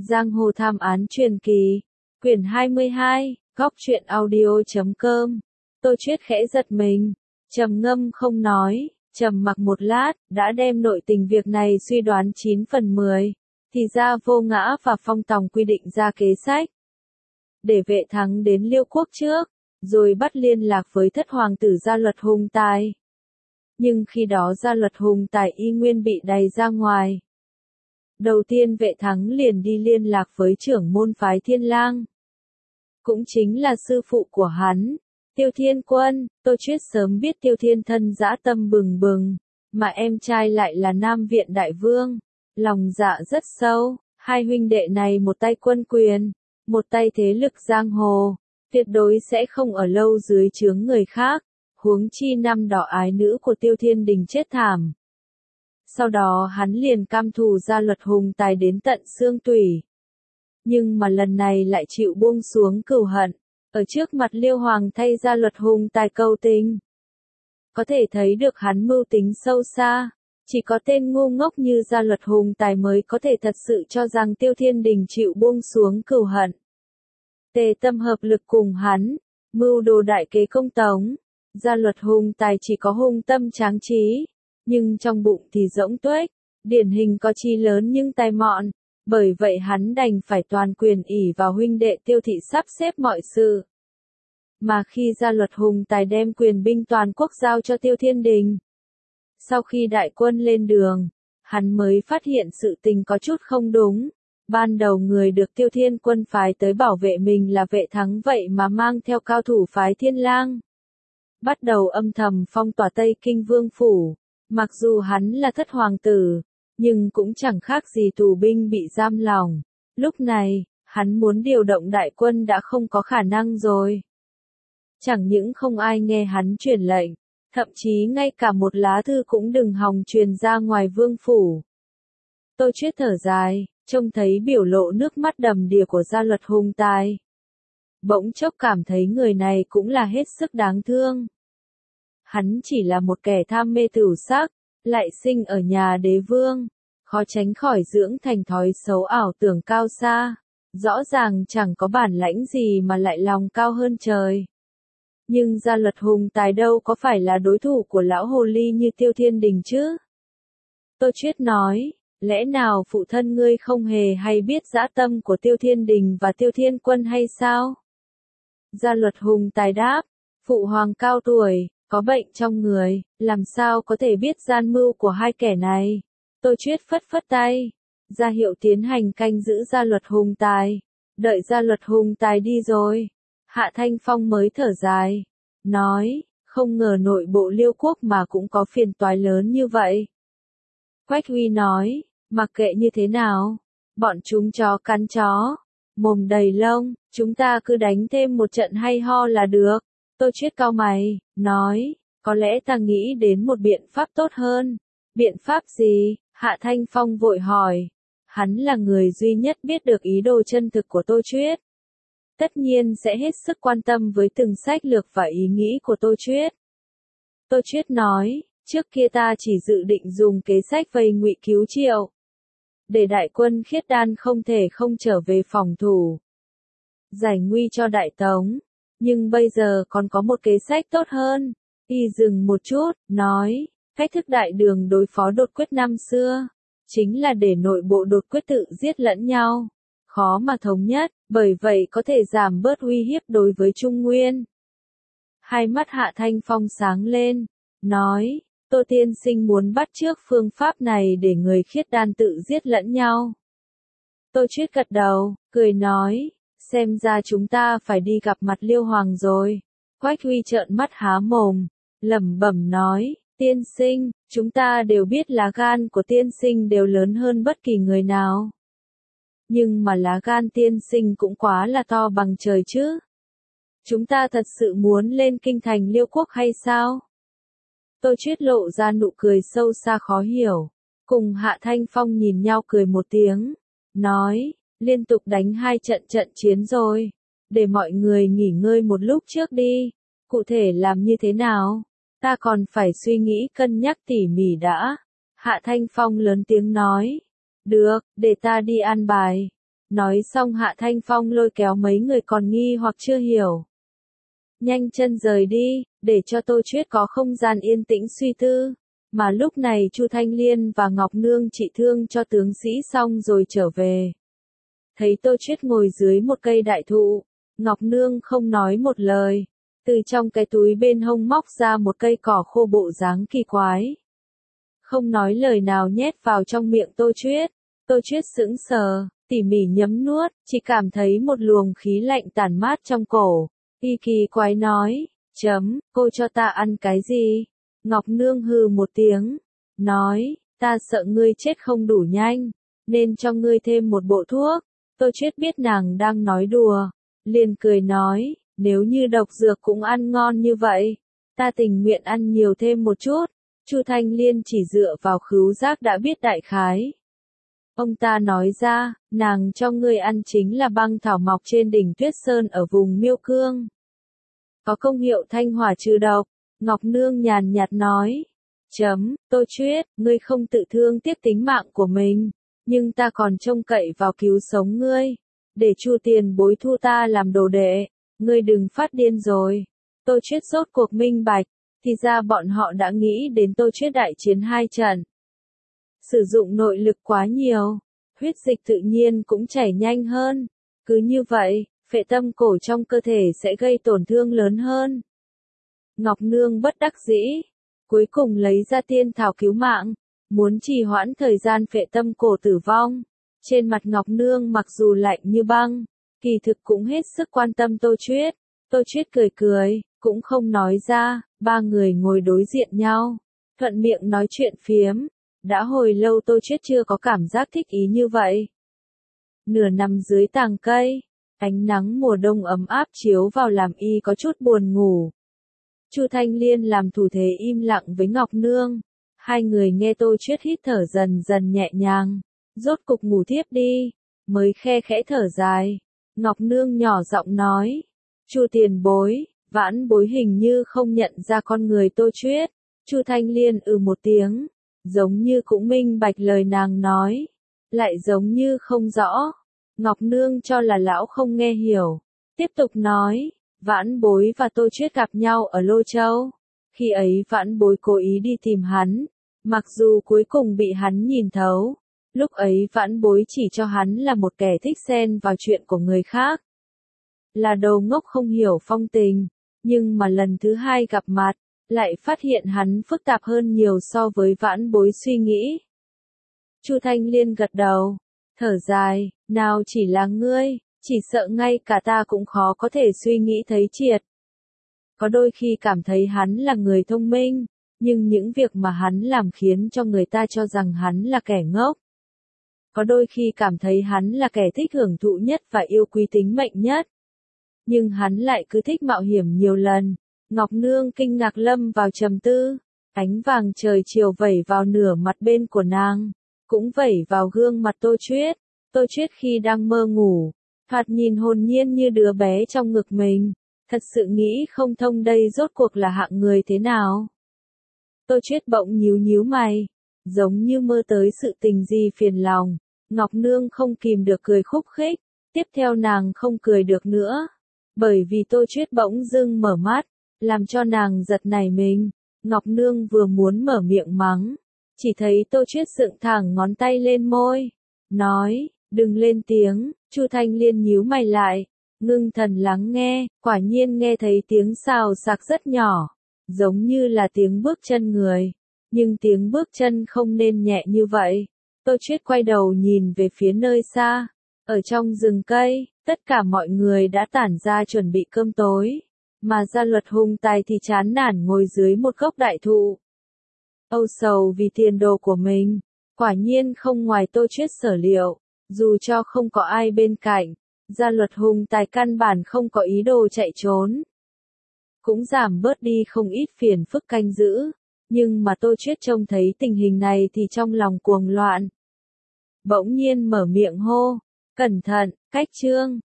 Giang hồ thám án truyền kỳ, quyển 22, góc truyện audio.com. Tô Chuyết khẽ giật mình, trầm ngâm không nói, trầm mặc một lát, đã đem nội tình việc này suy đoán 9 phần 10, thì ra Vô Ngã và Phong Tòng quy định ra kế sách. Để Vệ Thắng đến Liêu Quốc trước, rồi bắt liên lạc với thất hoàng tử Gia Luật Hùng Tài. Nhưng khi đó Gia Luật Hùng Tài y nguyên bị đày ra ngoài. Đầu tiên Vệ Thắng liền đi liên lạc với trưởng môn phái Thiên Lang. Cũng chính là sư phụ của hắn, Tiêu Thiên Quân. Tô Chuyết sớm biết Tiêu Thiên thân dã tâm bừng bừng, mà em trai lại là Nam Viện Đại Vương, lòng dạ rất sâu. Hai huynh đệ này một tay quân quyền, một tay thế lực giang hồ, tuyệt đối sẽ không ở lâu dưới trướng người khác, huống chi năm đó ái nữ của Tiêu Thiên Đình chết thảm. Sau đó hắn liền cam thù Gia Luật Hùng Tài đến tận xương tủy. Nhưng mà lần này lại chịu buông xuống cừu hận, ở trước mặt Liêu Hoàng thay Gia Luật Hùng Tài cầu tình. Có thể thấy được hắn mưu tính sâu xa, chỉ có tên ngu ngốc như Gia Luật Hùng Tài mới có thể thật sự cho rằng Tiêu Thiên Đình chịu buông xuống cừu hận. Tề tâm hợp lực cùng hắn, mưu đồ đại kế công tống. Gia Luật Hùng Tài chỉ có hung tâm tráng trí, nhưng trong bụng thì rỗng tuếch, điển hình có chi lớn nhưng tài mọn, bởi vậy hắn đành phải toàn quyền ỷ vào huynh đệ Tiêu thị sắp xếp mọi sự. Mà khi Gia Luật Hùng Tài đem quyền binh toàn quốc giao cho Tiêu Thiên Đình, sau khi đại quân lên đường, hắn mới phát hiện sự tình có chút không đúng. Ban đầu người được Tiêu Thiên Quân phái tới bảo vệ mình là Vệ Thắng, vậy mà mang theo cao thủ phái Thiên Lang. Bắt đầu âm thầm phong tỏa Tây Kinh Vương Phủ. Mặc dù hắn là thất hoàng tử, nhưng cũng chẳng khác gì tù binh bị giam lỏng. Lúc này, hắn muốn điều động đại quân đã không có khả năng rồi. Chẳng những không ai nghe hắn truyền lệnh, thậm chí ngay cả một lá thư cũng đừng hòng truyền ra ngoài vương phủ. Tô Chuyết thở dài, trông thấy biểu lộ nước mắt đầm đìa của Gia Luật Hùng Tài. Bỗng chốc cảm thấy người này cũng là hết sức đáng thương. Hắn chỉ là một kẻ tham mê tửu sắc, lại sinh ở nhà đế vương, khó tránh khỏi dưỡng thành thói xấu ảo tưởng cao xa, rõ ràng chẳng có bản lãnh gì mà lại lòng cao hơn trời. Nhưng Gia Luật Hùng Tài đâu có phải là đối thủ của lão hồ ly như Tiêu Thiên Đình chứ? Tô Chuyết nói, lẽ nào phụ thân ngươi không hề hay biết dã tâm của Tiêu Thiên Đình và Tiêu Thiên Quân hay sao? Gia Luật Hùng Tài đáp, phụ hoàng cao tuổi, có bệnh trong người, làm sao có thể biết gian mưu của hai kẻ này? Tô Chuyết phất phất tay, ra hiệu tiến hành canh giữ Gia Luật Hùng Tài. Đợi Gia Luật Hùng Tài đi rồi, Hạ Thanh Phong mới thở dài, nói, không ngờ nội bộ Liêu Quốc mà cũng có phiền toái lớn như vậy. Quách Huy nói, mặc kệ như thế nào, bọn chúng chó cắn chó, mồm đầy lông, chúng ta cứ đánh thêm một trận hay ho là được. Tô Chuyết cau mày, nói, có lẽ ta nghĩ đến một biện pháp tốt hơn. Biện pháp gì? Hạ Thanh Phong vội hỏi. Hắn là người duy nhất biết được ý đồ chân thực của Tô Chuyết. Tất nhiên sẽ hết sức quan tâm với từng sách lược và ý nghĩ của Tô Chuyết. Tô Chuyết nói, trước kia ta chỉ dự định dùng kế sách vây ngụy cứu triệu, để đại quân Khiết Đan không thể không trở về phòng thủ, giải nguy cho Đại Tống. Nhưng bây giờ còn có một kế sách tốt hơn. Y dừng một chút, nói, cách thức đại đường đối phó đột quyết năm xưa, chính là để nội bộ đột quyết tự giết lẫn nhau, khó mà thống nhất, bởi vậy có thể giảm bớt uy hiếp đối với Trung Nguyên. Hai mắt Hạ Thanh Phong sáng lên, nói, Tô tiên sinh muốn bắt chước phương pháp này để người Khiết Đan tự giết lẫn nhau. Tô Chuyết gật đầu, cười nói, xem ra chúng ta phải đi gặp mặt Liêu Hoàng rồi. Quách Huy trợn mắt há mồm, lẩm bẩm nói, tiên sinh, chúng ta đều biết lá gan của tiên sinh đều lớn hơn bất kỳ người nào. Nhưng mà lá gan tiên sinh cũng quá là to bằng trời chứ. Chúng ta thật sự muốn lên kinh thành Liêu Quốc hay sao? Tô Chuyết lộ ra nụ cười sâu xa khó hiểu, cùng Hạ Thanh Phong nhìn nhau cười một tiếng, nói, liên tục đánh 2 trận chiến rồi, để mọi người nghỉ ngơi một lúc trước đi, cụ thể làm như thế nào, ta còn phải suy nghĩ cân nhắc tỉ mỉ đã. Hạ Thanh Phong lớn tiếng nói, được, để ta đi an bài. Nói xong Hạ Thanh Phong lôi kéo mấy người còn nghi hoặc chưa hiểu. Nhanh chân rời đi, để cho Tô Chuyết có không gian yên tĩnh suy tư. Mà lúc này Chu Thanh Liên và Ngọc Nương trị thương cho tướng sĩ xong rồi trở về. Thấy Tô Chuyết ngồi dưới một cây đại thụ, Ngọc Nương không nói một lời. Từ trong cái túi bên hông móc ra một cây cỏ khô bộ dáng kỳ quái. Không nói lời nào nhét vào trong miệng Tô Chuyết. Tô Chuyết sững sờ, tỉ mỉ nhấm nuốt, chỉ cảm thấy một luồng khí lạnh tản mát trong cổ. Y kỳ quái nói, cô cho ta ăn cái gì? Ngọc Nương hừ một tiếng, nói, ta sợ ngươi chết không đủ nhanh, nên cho ngươi thêm một bộ thuốc. Tô Chuyết biết nàng đang nói đùa, liền cười nói, nếu như độc dược cũng ăn ngon như vậy, ta tình nguyện ăn nhiều thêm một chút. Chu Thanh Liên chỉ dựa vào khứu giác đã biết đại khái. Ông ta nói ra, nàng cho ngươi ăn chính là băng thảo mọc trên đỉnh Tuyết Sơn ở vùng Miêu Cương. Có công hiệu thanh hỏa trừ độc. Ngọc Nương nhàn nhạt nói. Tô Chuyết, ngươi không tự thương tiếc tính mạng của mình, nhưng ta còn trông cậy vào cứu sống ngươi. Để Chu tiền bối thu ta làm đồ đệ, ngươi đừng phát điên rồi. Tô Chuyết rốt cuộc minh bạch, thì ra bọn họ đã nghĩ đến Tô Chuyết đại chiến 2 trận. Sử dụng nội lực quá nhiều, huyết dịch tự nhiên cũng chảy nhanh hơn. Cứ như vậy, phệ tâm cổ trong cơ thể sẽ gây tổn thương lớn hơn. Ngọc Nương bất đắc dĩ, cuối cùng lấy ra tiên thảo cứu mạng, muốn trì hoãn thời gian phệ tâm cổ tử vong. Trên mặt Ngọc Nương mặc dù lạnh như băng, kỳ thực cũng hết sức quan tâm Tô Chuyết. Tô Chuyết cười cười, cũng không nói ra, ba người ngồi đối diện nhau, thuận miệng nói chuyện phiếm. Đã hồi lâu Tô Chuyết chưa có cảm giác thích ý như vậy. Nửa nằm dưới tàng cây, ánh nắng mùa đông ấm áp chiếu vào làm y có chút buồn ngủ. Chu Thanh Liên làm thủ thế im lặng với Ngọc Nương. Hai người nghe Tô Chuyết hít thở dần dần nhẹ nhàng, rốt cục ngủ thiếp đi, mới khe khẽ thở dài. Ngọc Nương nhỏ giọng nói, Chu tiền bối, vãn bối hình như không nhận ra con người Tô Chuyết. Chu Thanh Liên một tiếng, giống như cũng minh bạch lời nàng nói, lại giống như không rõ. Ngọc Nương cho là lão không nghe hiểu, tiếp tục nói, vãn bối và Tô Chuyết gặp nhau ở Lô Châu. Khi ấy vãn bối cố ý đi tìm hắn, mặc dù cuối cùng bị hắn nhìn thấu. Lúc ấy vãn bối chỉ cho hắn là một kẻ thích xen vào chuyện của người khác. Là đồ ngốc không hiểu phong tình, nhưng mà lần thứ hai gặp mặt, lại phát hiện hắn phức tạp hơn nhiều so với vãn bối suy nghĩ. Chu Thanh Liên gật đầu, thở dài, nào chỉ là ngươi, chỉ sợ ngay cả ta cũng khó có thể suy nghĩ thấy triệt. Có đôi khi cảm thấy hắn là người thông minh, nhưng những việc mà hắn làm khiến cho người ta cho rằng hắn là kẻ ngốc. Có đôi khi cảm thấy hắn là kẻ thích hưởng thụ nhất và yêu quý tính mệnh nhất. Nhưng hắn lại cứ thích mạo hiểm nhiều lần. Ngọc Nương kinh ngạc lâm vào trầm tư, ánh vàng trời chiều vẩy vào nửa mặt bên của nàng, cũng vẩy vào gương mặt Tô Chuyết. Tô Chuyết khi đang mơ ngủ, thoạt nhìn hồn nhiên như đứa bé trong ngực mình, thật sự nghĩ không thông đây rốt cuộc là hạng người thế nào. Tô Chuyết bỗng nhíu nhíu mày, giống như mơ tới sự tình gì phiền lòng. Ngọc Nương không kìm được cười khúc khích, tiếp theo nàng không cười được nữa, bởi vì Tô Chuyết bỗng dưng mở mắt, làm cho nàng giật nảy mình. Ngọc Nương vừa muốn mở miệng mắng, chỉ thấy Tô Chuyết dựng thẳng ngón tay lên môi, nói, đừng lên tiếng. Chu Thanh Liên nhíu mày lại, ngưng thần lắng nghe, quả nhiên nghe thấy tiếng xào xạc rất nhỏ, giống như là tiếng bước chân người, nhưng tiếng bước chân không nên nhẹ như vậy. Tô Chuyết quay đầu nhìn về phía nơi xa, ở trong rừng cây, tất cả mọi người đã tản ra chuẩn bị cơm tối, mà Gia Luật Hùng Tài thì chán nản ngồi dưới một gốc đại thụ. Âu sầu vì tiền đồ của mình, quả nhiên không ngoài Tô Chuyết sở liệu, dù cho không có ai bên cạnh, Gia Luật Hùng Tài căn bản không có ý đồ chạy trốn. Cũng giảm bớt đi không ít phiền phức canh giữ. Nhưng mà Tô Chuyết trông thấy tình hình này thì trong lòng cuồng loạn. Bỗng nhiên mở miệng hô, cẩn thận, cách chương.